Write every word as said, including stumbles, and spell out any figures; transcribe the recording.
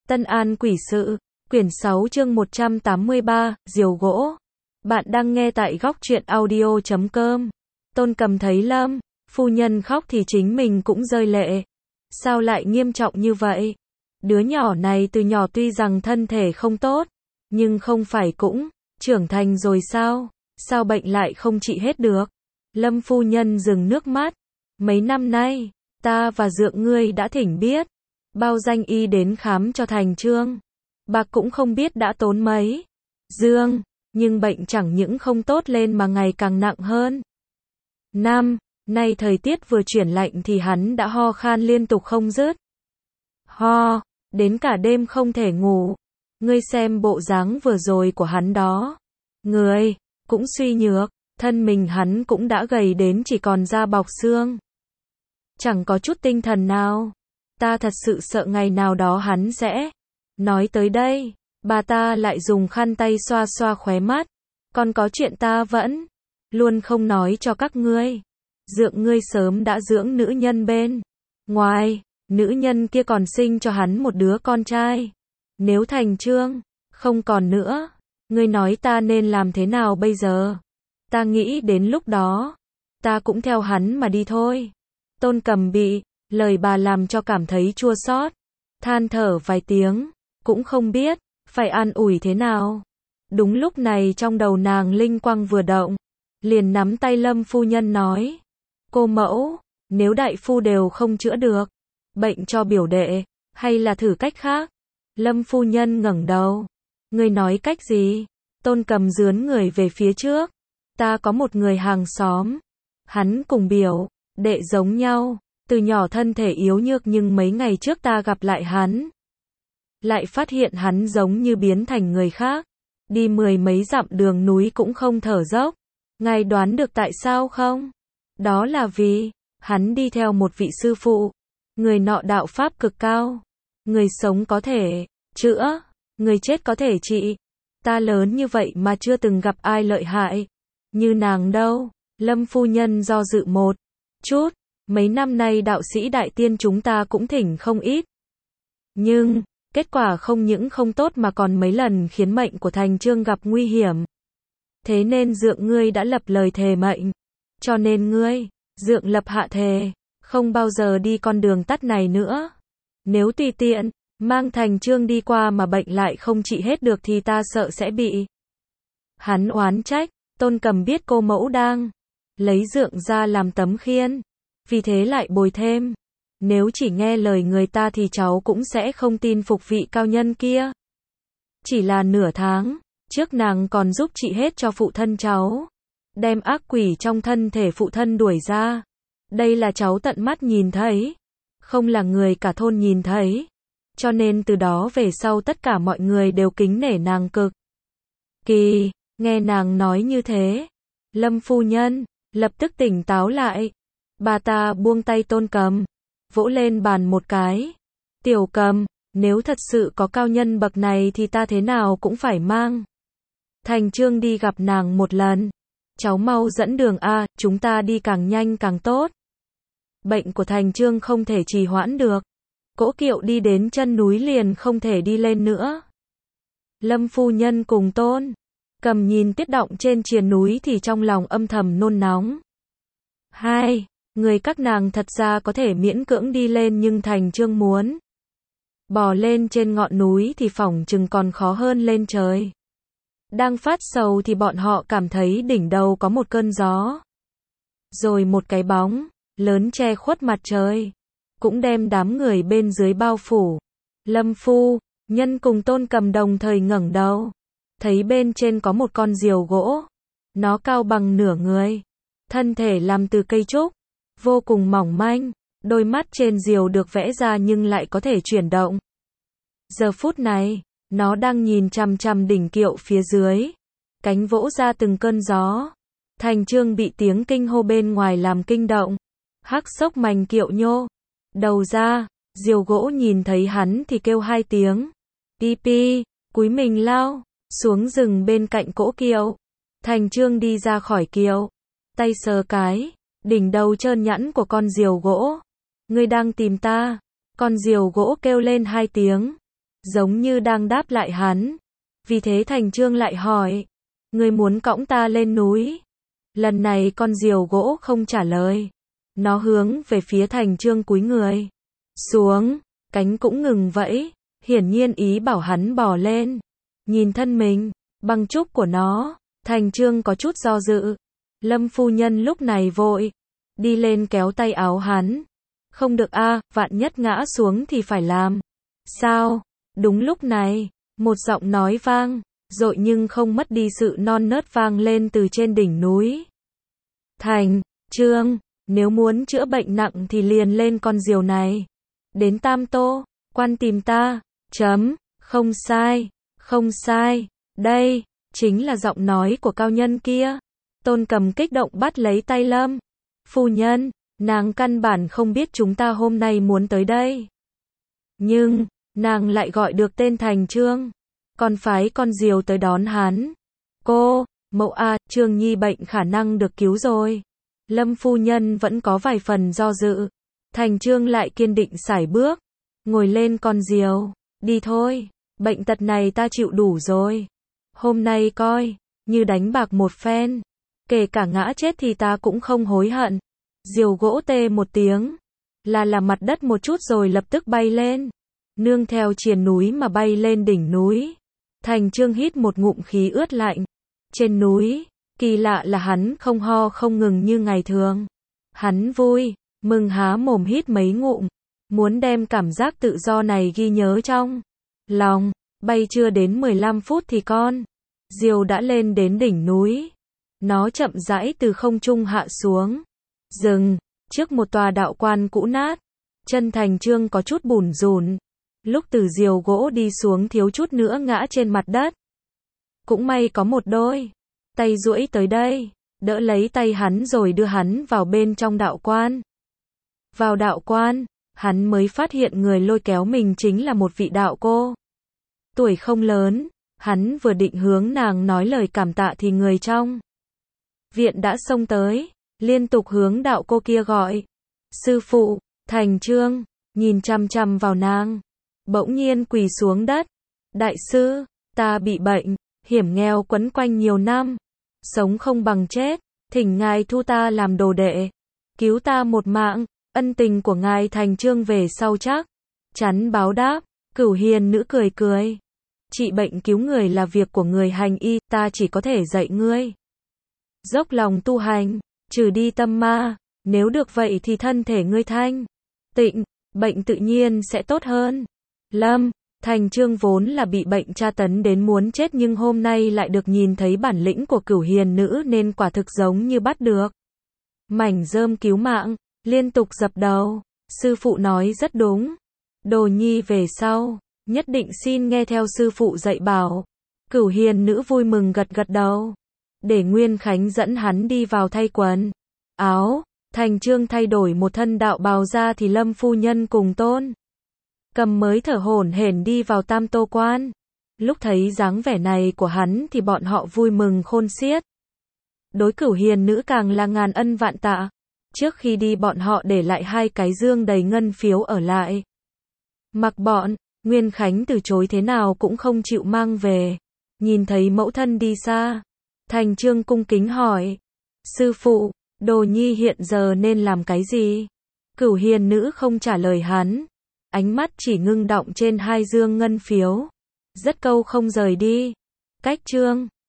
Tân An Quỷ Sự, quyển sáu chương một trăm tám mươi ba, diều gỗ. Bạn đang nghe tại góc truyện audio chấm com. Tôn Cầm thấy Lâm phu nhân khóc thì chính mình cũng rơi lệ. Sao lại nghiêm trọng như vậy? Đứa nhỏ này từ nhỏ tuy rằng thân thể không tốt, nhưng không phải cũng trưởng thành rồi sao? Sao bệnh lại không trị hết được? Lâm phu nhân dừng nước mắt. Mấy năm nay, ta và dượng ngươi đã thỉnh biết bao danh y đến khám cho Thành Trương. Bạc cũng không biết đã tốn mấy dương, nhưng bệnh chẳng những không tốt lên mà ngày càng nặng hơn. Năm nay thời tiết vừa chuyển lạnh thì hắn đã ho khan liên tục không dứt. Ho, đến cả đêm không thể ngủ. Ngươi xem bộ dáng vừa rồi của hắn đó. Người cũng suy nhược, thân mình hắn cũng đã gầy đến chỉ còn da bọc xương. Chẳng có chút tinh thần nào. Ta thật sự sợ ngày nào đó hắn sẽ. Nói tới đây, bà ta lại dùng khăn tay xoa xoa khóe mắt. Còn có chuyện ta vẫn luôn không nói cho các ngươi. Dượng ngươi sớm đã dưỡng nữ nhân bên ngoài, nữ nhân kia còn sinh cho hắn một đứa con trai. Nếu Thành Trương không còn nữa, ngươi nói ta nên làm thế nào bây giờ? Ta nghĩ đến lúc đó, ta cũng theo hắn mà đi thôi. Tôn Cầm bị lời bà làm cho cảm thấy chua xót, than thở vài tiếng, cũng không biết phải an ủi thế nào. Đúng lúc này trong đầu nàng linh quang vừa động, liền nắm tay Lâm phu nhân nói: "Cô mẫu, nếu đại phu đều không chữa được bệnh cho biểu đệ, hay là thử cách khác?" Lâm phu nhân ngẩng đầu. "Ngươi nói cách gì?" Tôn Cầm dướn người về phía trước. "Ta có một người hàng xóm, hắn cùng biểu đệ giống nhau, từ nhỏ thân thể yếu nhược, nhưng mấy ngày trước ta gặp lại hắn, lại phát hiện hắn giống như biến thành người khác, đi mười mấy dặm đường núi cũng không thở dốc. Ngài đoán được tại sao không? Đó là vì hắn đi theo một vị sư phụ, người nọ đạo pháp cực cao, người sống có thể chữa, người chết có thể trị. Ta lớn như vậy mà chưa từng gặp ai lợi hại như nàng đâu." Lâm phu nhân do dự một chút. Mấy năm nay đạo sĩ đại tiên chúng ta cũng thỉnh không ít, nhưng kết quả không những không tốt mà còn mấy lần khiến mệnh của Thành Trương gặp nguy hiểm. Thế nên dượng ngươi đã lập lời thề mệnh. Cho nên ngươi, dượng lập hạ thề, không bao giờ đi con đường tắt này nữa. Nếu tùy tiện mang Thành Trương đi qua mà bệnh lại không trị hết được thì ta sợ sẽ bị hắn oán trách. Tôn Cầm biết cô mẫu đang lấy dượng ra làm tấm khiên, vì thế lại bồi thêm: "Nếu chỉ nghe lời người ta thì cháu cũng sẽ không tin phục vị cao nhân kia. Chỉ là nửa tháng trước nàng còn giúp trị hết cho phụ thân cháu, đem ác quỷ trong thân thể phụ thân đuổi ra. Đây là cháu tận mắt nhìn thấy, không là người cả thôn nhìn thấy. Cho nên từ đó về sau tất cả mọi người đều kính nể nàng cực kỳ." Nghe nàng nói như thế, Lâm phu nhân lập tức tỉnh táo lại. Bà ta buông tay Tôn Cầm, vỗ lên bàn một cái. "Tiểu Cầm, nếu thật sự có cao nhân bậc này thì ta thế nào cũng phải mang Thành Trương đi gặp nàng một lần. Cháu mau dẫn đường a, chúng ta đi càng nhanh càng tốt. Bệnh của Thành Trương không thể trì hoãn được. Cỗ kiệu đi đến chân núi liền không thể đi lên nữa." Lâm phu nhân cùng Tôn Cầm nhìn tiết động trên triền núi thì trong lòng âm thầm nôn nóng. Hai người các nàng thật ra có thể miễn cưỡng đi lên, nhưng Thành Trương muốn bò lên trên ngọn núi thì phỏng chừng còn khó hơn lên trời. Đang phát sầu thì bọn họ cảm thấy đỉnh đầu có một cơn gió, rồi một cái bóng lớn che khuất mặt trời, cũng đem đám người bên dưới bao phủ. Lâm phu nhân cùng Tôn Cầm đồng thời ngẩng đầu, thấy bên trên có một con diều gỗ. Nó cao bằng nửa người, thân thể làm từ cây trúc, vô cùng mỏng manh. Đôi mắt trên diều được vẽ ra nhưng lại có thể chuyển động. Giờ phút này, nó đang nhìn chằm chằm đỉnh kiệu phía dưới, cánh vỗ ra từng cơn gió. Thành Trương bị tiếng kinh hô bên ngoài làm kinh động, hắc xốc mành kiệu nhô đầu ra. Diều gỗ nhìn thấy hắn thì kêu hai tiếng, pi pi, cúi mình lao xuống rừng bên cạnh cỗ kiệu. Thành Trương đi ra khỏi kiệu, tay sờ cái đỉnh đầu trơn nhẵn của con diều gỗ. "Ngươi đang tìm ta?" Con diều gỗ kêu lên hai tiếng. giống như đang đáp lại hắn. Vì thế Thành Chương lại hỏi, ngươi muốn cõng ta lên núi? Lần này con diều gỗ không trả lời. Nó hướng về phía Thành Chương cúi người xuống, cánh cũng ngừng vẫy, hiển nhiên ý bảo hắn bò lên. Nhìn thân mình băng trúc của nó, Thành Chương có chút do dự. Lâm phu nhân lúc này vội đi lên kéo tay áo hắn. Không được a, vạn nhất ngã xuống thì phải làm sao? Đúng lúc này, một giọng nói vang dội nhưng không mất đi sự non nớt vang lên từ trên đỉnh núi. Thành Chương, nếu muốn chữa bệnh nặng thì liền lên con diều này. Đến Tam Tô quan tìm ta. Chấm, không sai, không sai. Đây chính là giọng nói của cao nhân kia. Tôn Cầm kích động bắt lấy tay Lâm phu nhân, nàng căn bản không biết chúng ta hôm nay muốn tới đây. Nhưng nàng lại gọi được tên Thành Chương, còn phái con diều tới đón hắn. Cô, mẫu a, Trương Nhi bệnh khả năng được cứu rồi. Lâm phu nhân vẫn có vài phần do dự. Thành Chương lại kiên định sải bước, ngồi lên con diều. Đi thôi, bệnh tật này ta chịu đủ rồi. Hôm nay coi như đánh bạc một phen, kể cả ngã chết thì ta cũng không hối hận. Diều gỗ tê một tiếng, là là mặt đất một chút rồi lập tức bay lên, nương theo triền núi mà bay lên đỉnh núi. Thành Chương hít một ngụm khí ướt lạnh. Trên núi, kỳ lạ là hắn không ho không ngừng như ngày thường. Hắn vui mừng há mồm hít mấy ngụm, muốn đem cảm giác tự do này ghi nhớ trong lòng. Bay chưa đến mười lăm phút thì con diều đã lên đến đỉnh núi. Nó chậm rãi từ không trung hạ xuống, dừng trước một tòa đạo quan cũ nát. Chân Thành Chương có chút bủn rủn. Lúc từ diều gỗ đi xuống thiếu chút nữa ngã trên mặt đất. Cũng may có một đôi tay duỗi tới đây, đỡ lấy tay hắn rồi đưa hắn vào bên trong đạo quan. Vào đạo quan, hắn mới phát hiện người lôi kéo mình chính là một vị đạo cô. Tuổi không lớn, hắn vừa định hướng nàng nói lời cảm tạ thì người trong viện đã xông tới, liên tục hướng đạo cô kia gọi. Sư phụ. Thành Chương nhìn chằm chằm vào nàng, bỗng nhiên quỳ xuống đất. Đại sư, ta bị bệnh, hiểm nghèo quấn quanh nhiều năm, sống không bằng chết, thỉnh ngài thu ta làm đồ đệ, cứu ta một mạng, ân tình của ngài Thành Chương về sau chắc chắn báo đáp. Cửu Hiền nữ cười cười. Trị bệnh cứu người là việc của người hành y, ta chỉ có thể dạy ngươi dốc lòng tu hành, trừ đi tâm ma. Nếu được vậy thì thân thể ngươi thanh tịnh, bệnh tự nhiên sẽ tốt hơn. Lâm Thành Chương vốn là bị bệnh tra tấn đến muốn chết, nhưng hôm nay lại được nhìn thấy bản lĩnh của Cửu Hiền nữ nên quả thực giống như bắt được mảnh rơm cứu mạng, liên tục dập đầu. Sư phụ nói rất đúng, Đồ Nhi về sau nhất định xin nghe theo sư phụ dạy bảo. Cửu Hiền nữ vui mừng gật gật đầu, để Nguyên Khánh dẫn hắn đi vào thay quần áo. Thành Chương thay đổi một thân đạo bào ra thì Lâm phu nhân cùng Tôn Cầm mới thở hổn hển đi vào Tam Tô quan. Lúc thấy dáng vẻ này của hắn thì bọn họ vui mừng khôn xiết. Đối Cửu Hiền nữ càng là ngàn ân vạn tạ. Trước khi đi bọn họ để lại hai cái dương đầy ngân phiếu ở lại. Mặc bọn Nguyên Khánh từ chối thế nào cũng không chịu mang về. Nhìn thấy mẫu thân đi xa, Thành Chương cung kính hỏi, sư phụ, Đồ Nhi hiện giờ nên làm cái gì? Cửu Hiền nữ không trả lời hắn, ánh mắt chỉ ngưng đọng trên hai dương ngân phiếu, rất câu không rời đi. Cách chương